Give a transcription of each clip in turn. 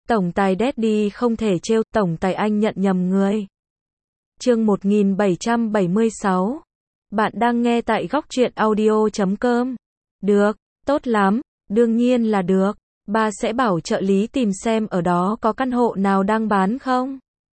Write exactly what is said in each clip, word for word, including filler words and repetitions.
Tổng tài Daddy không thể trêu, tổng tài anh nhận nhầm người. Chương một nghìn bảy trăm bảy mươi sáu. Bạn đang nghe tại góc truyện audio chấm com. Được, tốt lắm, đương nhiên là được. Ba sẽ bảo trợ lý tìm xem ở đó có căn hộ nào đang bán không.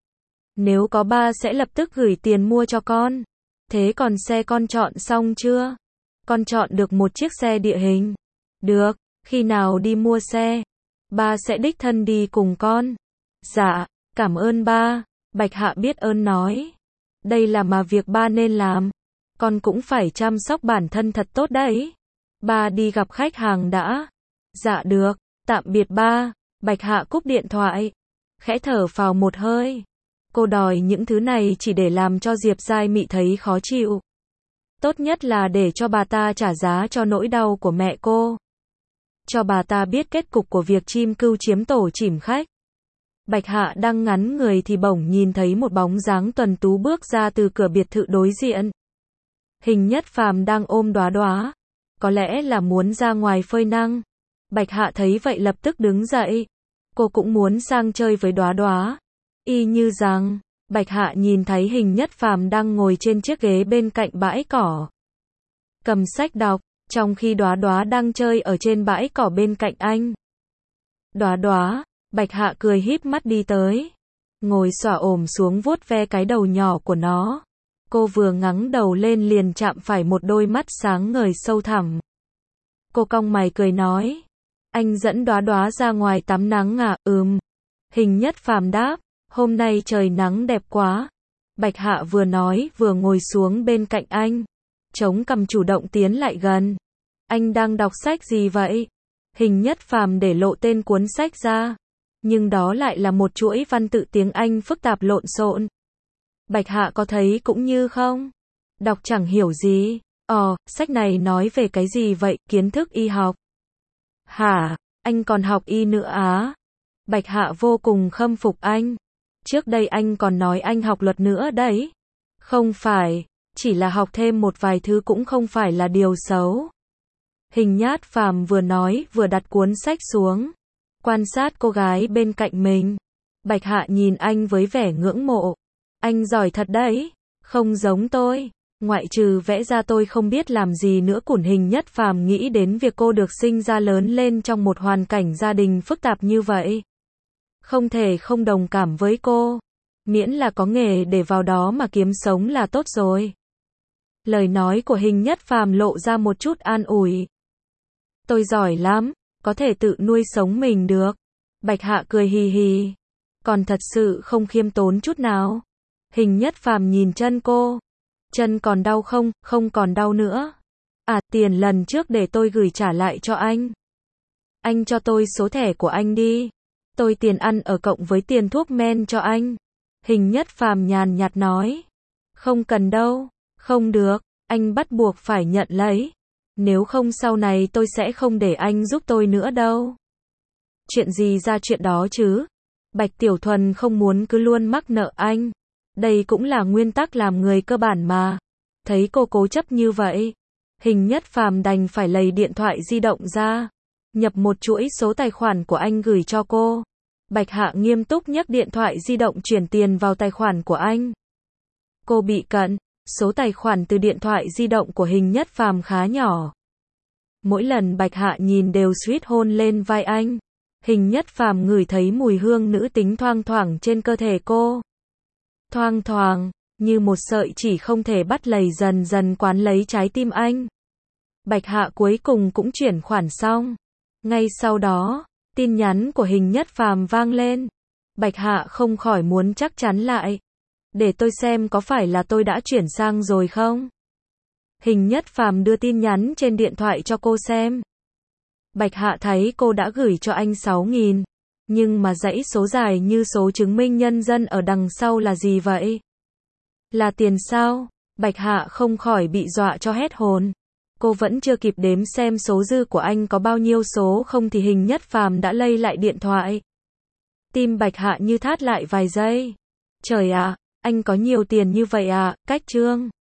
Nếu có ba sẽ lập tức gửi tiền mua cho con. Thế còn xe con chọn xong chưa? Con chọn được một chiếc xe địa hình. Được, khi nào đi mua xe? Ba sẽ đích thân đi cùng con. Dạ, cảm ơn ba. Bạch Hạ biết ơn nói. Đây là mà việc ba nên làm. Con cũng phải chăm sóc bản thân thật tốt đấy. Ba đi gặp khách hàng đã. Dạ được, tạm biệt ba. Bạch Hạ cúp điện thoại. Khẽ thở phào một hơi. Cô đòi những thứ này chỉ để làm cho Diệp Giai Mị thấy khó chịu. Tốt nhất là để cho bà ta trả giá cho nỗi đau của mẹ cô. Cho bà ta biết kết cục của việc chim cưu chiếm tổ chìm khách. Bạch Hạ đang ngắn người thì bỗng nhìn thấy một bóng dáng tuần tú bước ra từ cửa biệt thự đối diện. Hình Nhất Phàm đang ôm Đóa Đóa. Có lẽ là muốn ra ngoài phơi nắng. Bạch Hạ thấy vậy lập tức đứng dậy. Cô cũng muốn sang chơi với Đóa Đóa. Y như rằng, Bạch Hạ nhìn thấy Hình Nhất Phàm đang ngồi trên chiếc ghế bên cạnh bãi cỏ. Cầm sách đọc, trong khi Đóa Đóa đang chơi ở trên bãi cỏ bên cạnh anh. Đóa Đóa, Bạch Hạ cười híp mắt đi tới. Ngồi xổa ổm xuống vuốt ve cái đầu nhỏ của nó. Cô vừa ngẩng đầu lên liền chạm phải một đôi mắt sáng ngời sâu thẳm. Cô cong mày cười nói. Anh dẫn Đóa Đóa ra ngoài tắm nắng à? Ừm. Hình Nhất Phàm đáp. Hôm nay trời nắng đẹp quá. Bạch Hạ vừa nói vừa ngồi xuống bên cạnh anh. Chống cằm chủ động tiến lại gần. Anh đang đọc sách gì vậy? Hình Nhất Phàm để lộ tên cuốn sách ra. Nhưng đó lại là một chuỗi văn tự tiếng Anh phức tạp lộn xộn. Bạch Hạ có thấy cũng như không? Đọc chẳng hiểu gì. Ồ, sách này nói về cái gì vậy? Kiến thức y học. Hả? Anh còn học y nữa á? Bạch Hạ vô cùng khâm phục anh. Trước đây anh còn nói anh học luật nữa đấy. Không phải, chỉ là học thêm một vài thứ cũng không phải là điều xấu. Hình Nhất Phàm vừa nói vừa đặt cuốn sách xuống. Quan sát cô gái bên cạnh mình. Bạch Hạ nhìn anh với vẻ ngưỡng mộ. Anh giỏi thật đấy, không giống tôi. Ngoại trừ vẽ ra tôi không biết làm gì nữa. Củn Hình Nhất Phàm nghĩ đến việc cô được sinh ra lớn lên trong một hoàn cảnh gia đình phức tạp như vậy. Không thể không đồng cảm với cô. Miễn là có nghề để vào đó mà kiếm sống là tốt rồi. Lời nói của Hình Nhất Phàm lộ ra một chút an ủi. Tôi giỏi lắm, có thể tự nuôi sống mình được. Bạch Hạ cười hì hì. Còn thật sự không khiêm tốn chút nào. Hình Nhất Phàm nhìn chân cô. Chân còn đau không? Không còn đau nữa. À, tiền lần trước để tôi gửi trả lại cho anh. Anh cho tôi số thẻ của anh đi. Tôi tiền ăn ở cộng với tiền thuốc men cho anh. Hình Nhất Phàm nhàn nhạt nói. Không cần đâu. Không được, anh bắt buộc phải nhận lấy. Nếu không sau này tôi sẽ không để anh giúp tôi nữa đâu. Chuyện gì ra chuyện đó chứ? Bạch Tiểu Thuần không muốn cứ luôn mắc nợ anh. Đây cũng là nguyên tắc làm người cơ bản mà. Thấy cô cố chấp như vậy. Hình Nhất Phàm đành phải lấy điện thoại di động ra. Nhập một chuỗi số tài khoản của anh gửi cho cô. Bạch Hạ nghiêm túc nhấc điện thoại di động chuyển tiền vào tài khoản của anh. Cô bị cận. Số tài khoản từ điện thoại di động của Hình Nhất Phàm khá nhỏ. Mỗi lần Bạch Hạ nhìn đều suýt hôn lên vai anh. Hình Nhất Phàm ngửi thấy mùi hương nữ tính thoang thoảng trên cơ thể cô. Thoang thoảng, như một sợi chỉ không thể bắt lầy dần dần quán lấy trái tim anh. Bạch Hạ cuối cùng cũng chuyển khoản xong. Ngay sau đó, tin nhắn của Hình Nhất Phàm vang lên. Bạch Hạ không khỏi muốn chắc chắn lại. Để tôi xem có phải là tôi đã chuyển sang rồi không? Hình Nhất Phàm đưa tin nhắn trên điện thoại cho cô xem. Bạch Hạ thấy cô đã gửi cho anh sáu nghìn. Nhưng mà dãy số dài như số chứng minh nhân dân ở đằng sau là gì vậy? Là tiền sao? Bạch Hạ không khỏi bị dọa cho hết hồn. Cô vẫn chưa kịp đếm xem số dư của anh có bao nhiêu số không thì Hình Nhất Phàm đã lay lại điện thoại. Tim Bạch Hạ như thắt lại vài giây. Trời ạ, anh có nhiều tiền như vậy à? Cách trương.